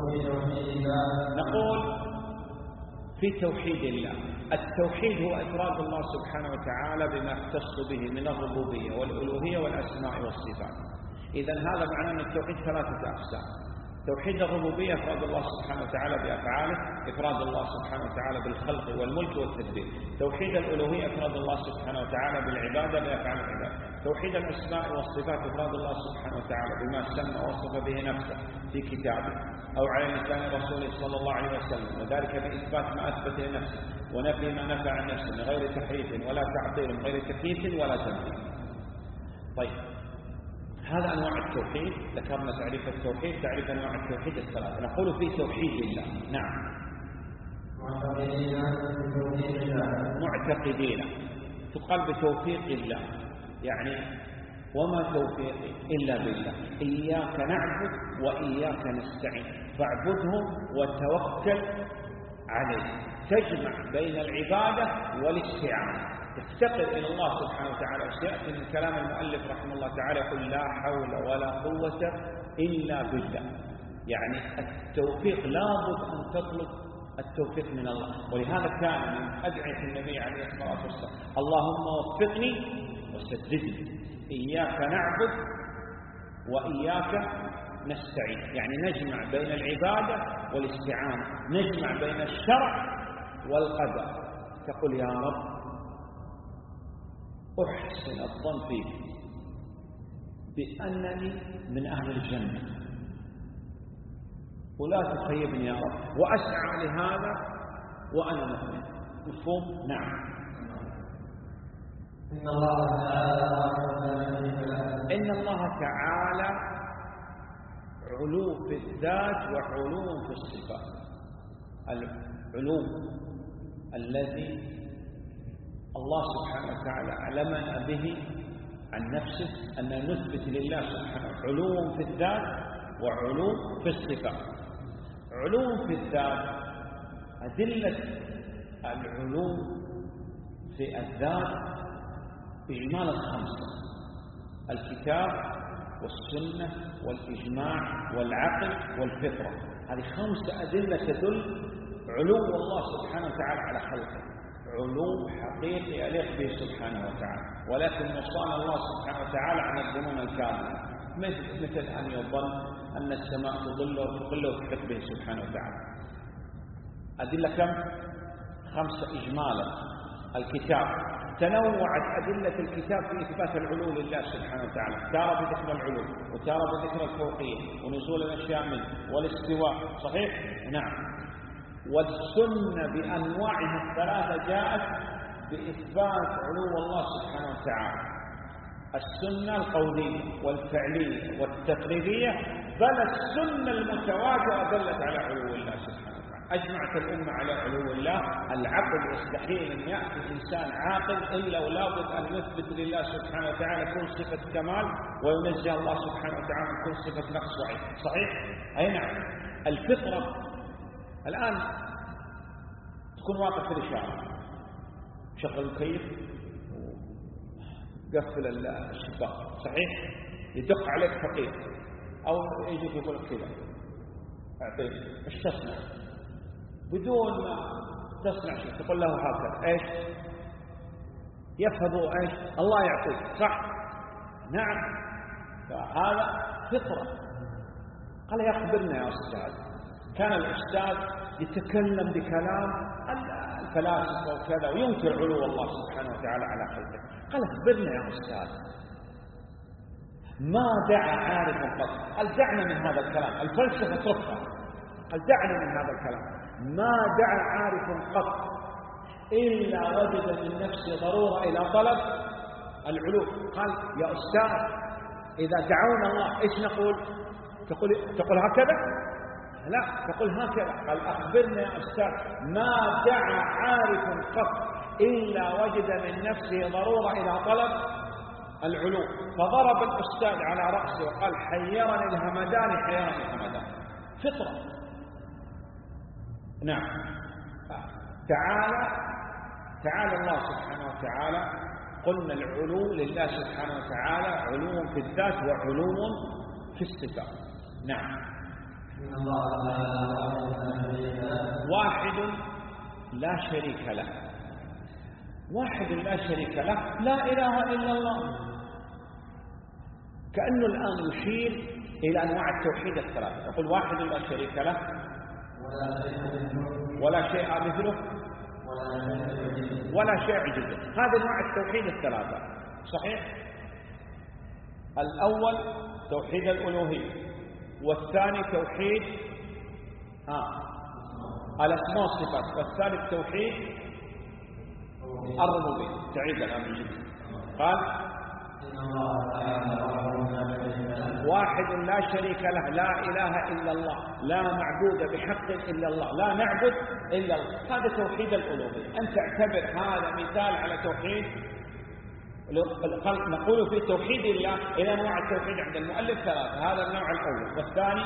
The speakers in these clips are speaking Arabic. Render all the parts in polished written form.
نقول في توحيد الله. التوحيد هو إفراد الله سبحانه وتعالى بما يختص به من الربوبية والألوهية والأسماء والصفات. إذن هذا معناه أن التوحيد ثلاثة أقسام. توحيد الربوبية إفراد الله سبحانه وتعالى بأفعاله، إفراد الله سبحانه وتعالى بالخلق والملك والتدبير. توحيد الألوهية إفراد الله سبحانه وتعالى بالعبادة بأفعال العبادة. توحيد الأسماء والصفات إفراد الله سبحانه وتعالى بما سمى ووصف به نفسه في كتابه أو على لسان رسوله صلى الله عليه وسلم، وذلك بإثبات ما أثبت لنفسه ونفي ما نفى عن نفسه من غير تحريف ولا تعطيل، من غير تكييف ولا تمثيل. طيب، هذا أنواع التوحيد. ذكرنا تعريف التوحيد، تعريف أنواع التوحيد الثلاثة. نقول في توحيد الله. نعم، معتقدين تقال بتوفيق الله، يعني وما توفيقي إلا بالله، إياك نعبد وإياك نستعين، فاعبده وتوكل عليه. تجمع بين العبادة والاستعانة، تفتقر إلى الله سبحانه وتعالى. وسيأتي من كلام المؤلف رحمه الله تعالى يقول لا حول ولا قوة إلا بالله، يعني التوفيق لابد أن تطلب التوفيق من الله. ولهذا كان من أدعية النبي عليه الصلاة والسلام اللهم وفقني وسددني، إياك نعبد وإياك نستعين، يعني نجمع بين العبادة والاستعانة، نجمع بين الشرع والقدر. تقول يا رب أحسن الظن فيك بأنني من أهل الجنة ولا تخيبني يا رب، وأسعى لهذا وأنا مؤمن. مفهوم؟ نعم. إن الله تعالى علو في الذات وعلو في الصفات. العلو الذي الله سبحانه وتعالى علمنا به عن نفسه أن نثبت لله سبحانه علو في الذات وعلو في الصفات. علو في الذات، أدلة العلو في الذات بإجمال الخمسة: الكتاب والسنة والإجماع والعقل والفطرة. هذه خمسة أدلة تدل علو الله سبحانه وتعالى على خلقه، علو حقيقي يليق به سبحانه وتعالى، ولكن وصانا الله سبحانه وتعالى عن الظنون الكاذبة، مثل أن يظن أن السماء تظل وتحيط به سبحانه وتعالى. أدلة كم؟ خمسة إجمالا. الكتاب، تنوعت أدلة الكتاب في إثبات العلو لله سبحانه وتعالى، تارة بذكر العلو وتارة بذكر الفوقية ونزول الأشياء منه والاستواء. صحيح؟ نعم. والسنة بأنواعها الثلاثة جاءت بإثبات علو الله سبحانه وتعالى: السنة القولية والفعلية والتقريرية، بل السنة المتواترة دلت على علو الله سبحانه وتعالى. أجمعت الأمة على علو الله. العقل يستحيل أن يأتي إنسان عاقل إلا ولابد أن يثبت لله سبحانه وتعالى كل صفة كمال وينزه الله سبحانه وتعالى كل صفة نقص وعيب. صحيح؟ أي نعم. الفطرة، الآن تكون واقف في الإشارة، شغل المكيف وقفل الشباك، صحيح؟ يدق عليك فقير أو يجي يقول لك كذا أعطيك، إيش تصنع؟ بدون ما تصنع شيء تقول له هكذا، إيش؟ يفهموا إيش؟ الله يعطيك، صح؟ نعم. فهذا فطرة. قال يخبرنا يا أستاذ. كان الأستاذ يتكلم بكلام الفلاسفة وكذا وينكر علو الله سبحانه وتعالى على خلقه. قال اخبرنا يا أستاذ، ما دعا عارف قط، قال دعنا من هذا الكلام، الفلسفة ترفع، قال دعنا من هذا الكلام. ما دعا عارف قط إلا وجد من نفسه ضرورة إلى طلب العلو. قال يا أستاذ إذا دعونا الله إيش نقول؟ تقول هكذا؟ لا، تقول هكذا. قال أخبرنا يا أستاذ، ما دعا عارف قط إلا وجد من نفسه ضرورة إلى طلب العلو. فضرب الأستاذ على رأسه وقال حيرني الهمدان حيرني الهمدان. فطرة. نعم. تعالى الله سبحانه وتعالى. قلنا العلو لله سبحانه وتعالى علو في الذات وعلو في الصفات. نعم. واحد لا شريك له. واحد لا شريك له، لا إله إلا الله. كأنه الآن يشير إلى أنواع التوحيد الثلاثة. يقول واحد لا شريك له ولا شيء مثله ولا شيء عجزه. هذه أنواع التوحيد الثلاثة. صحيح؟ الأول توحيد الألوهية، والثاني توحيد الأسماء والصفات، والثالث توحيد الربوبية. تعيد الآن من جديد. قال واحد لا شريك له، لا إله إلا الله، لا معبود بحق إلا الله، لا نعبد إلا الله. هذا توحيد الألوهية. أنت اعتبر هذا مثال على توحيد. نقول في توحيد الله إلى أنواع التوحيد عند المؤلف ثلاثة. هذا النوع الأول. والثاني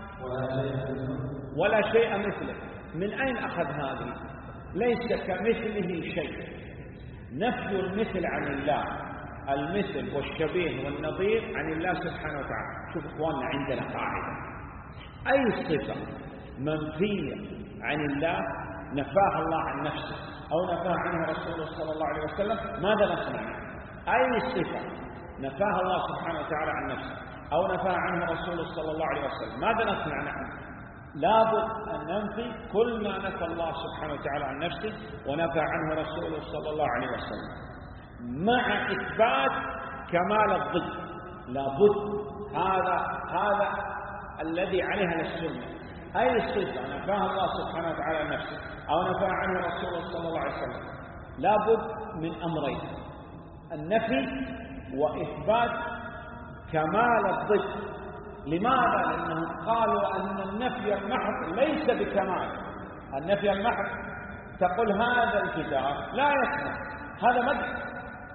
ولا شيء مثله. من أين أخذ هذه؟ ليس كمثله شيء. نفي المثل عن الله، المثل والشبيه والنظير عن الله سبحانه وتعالى. شوف إخواننا، عندنا قاعدة: أي صفة منفية عن الله نفاها الله عن نفسه أو نفاها عنه رسوله صلى الله عليه وسلم، ماذا نصنع؟ أي صفة نفاها الله سبحانه وتعالى عن نفسه أو نفاها عنه رسوله صلى الله عليه وسلم، ماذا نصنع نحن؟ لابد أن ننفي كل ما نفى الله سبحانه وتعالى عن نفسه ونفى عنه رسوله صلى الله عليه وسلم، مع إثبات كمال الضد. لابد. هذا الذي عليها السنة. أي صفة نفاها الله سبحانه وتعالى عن نفسه أو نفى عنه رسوله صلى الله عليه وسلم، لابد من أمرين: النفي وإثبات كمال الضد. لماذا؟ لأنهم قالوا أن النفي المحض ليس بكمال. النفي المحض تقول هذا الكتاب لا يسمع، هذا مدح.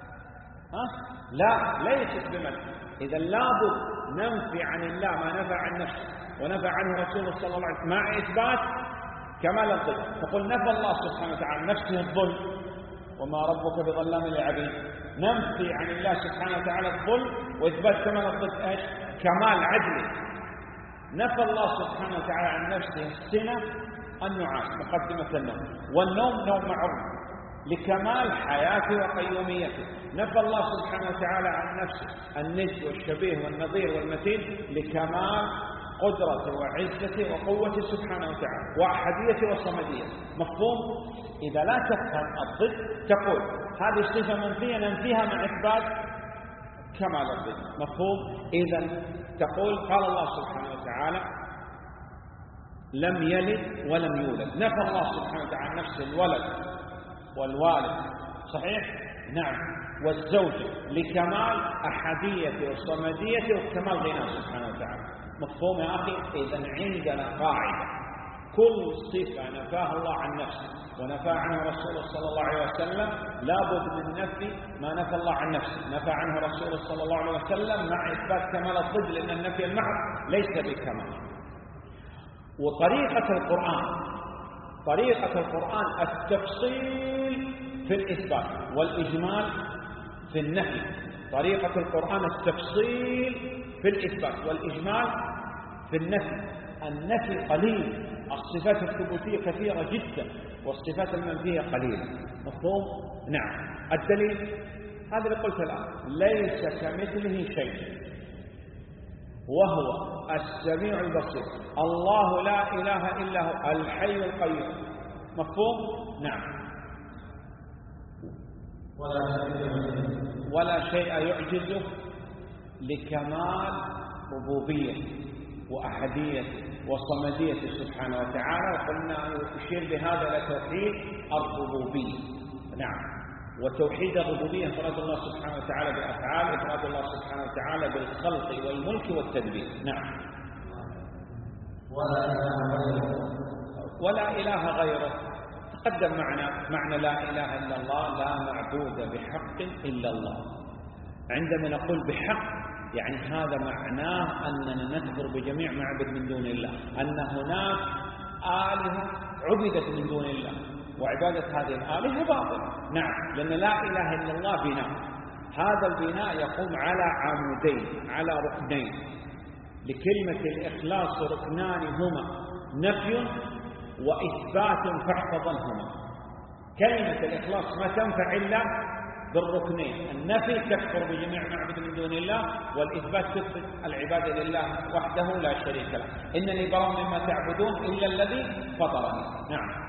لا، ليست بمدح. إذا لابد ننفي عن الله ما نفى عن نفسه ونفى عنه رسوله صلى الله عليه وسلم مع إثبات كمال الضد. تقول نفى الله سبحانه وتعالى عن نفسه الظلم وما ربك بظلام للعبيد. ننفي عن الله سبحانه وتعالى الظلم وإثبات كمال الضد ايش؟ كمال عدله. نفى الله سبحانه وتعالى عن نفسه السنة النعاس مقدمة النوم، والنوم نوم معروف لكمال حياته وقيوميته. نفى الله سبحانه وتعالى عن نفسه الند والشبيه والنظير والمثيل لكمال قدرته وعزته وقوته سبحانه وتعالى وأحديته وصمديته. مفهوم؟ إذا لا تفهم الضد تقول هذه الصفة منفية ننفيها مع إثبات كمال الضد. مفهوم؟ إذا تقول قال الله سبحانه وتعالى لم يلد ولم يولد. نفى الله سبحانه وتعالى عن نفسه الولد والوالد. صحيح؟ نعم. والزوجة لكمال أحديته وصمديته وكمال غناه سبحانه وتعالى. مفهوم يا أخي؟ إذن عندنا قاعدة: كل صفة نفاها الله عن نفسه ونفى عنه رسوله صلى الله عليه وسلم لابد من نفي ما نفى الله عن نفسه نفى عنه رسوله صلى الله عليه وسلم مع إثبات كمال الضد، لأن النفي المحض ليس بكمال. طريقة القرآن التفصيل في الإثبات والإجمال في النفي. طريقة القرآن التفصيل في الإثبات والإجمال في النفي. النفي قليل، الصفات الثبوتية كثيرة جدا والصفات المنفية قليلة. مفهوم؟ نعم. الدليل هذا اللي قلت الآن: ليس كمثله شيء وهو السميع البصير. الله لا إله إلا هو الحي القيوم. مفهوم؟ نعم. ولا شيء يعجزه لكمال ربوبيته وأحديته وصمديته سبحانه وتعالى. وقلنا يشير بهذا إلى توحيد الربوبية. نعم. وتوحيد الربوبية إفراد الله سبحانه وتعالى بالأفعال، إفراد الله سبحانه وتعالى بالخلق والملك والتدبير. نعم. ولا إله غيره. تقدم معنى لا إله إلا الله: لا معبود بحق إلا الله. عندما نقول بحق يعني هذا معناه أننا نكفر بجميع معبد من دون الله، أن هناك آلهة عبدت من دون الله وعبادة هذه الآلهة باطلة. نعم. لأن لا إله إلا الله بناء، هذا البناء يقوم على عمودين على ركنين: لكلمة الإخلاص ركنان هما نفي وإثبات فاحفظنهما. كلمة الإخلاص ما تنفع إلا بالركنين، النفي تكفر بجميع معبد من دون الله، والإثبات تثبت العبادة لله وحده لا شريك له. إنني براء مما تعبدون إلا الذي فطرني. نعم.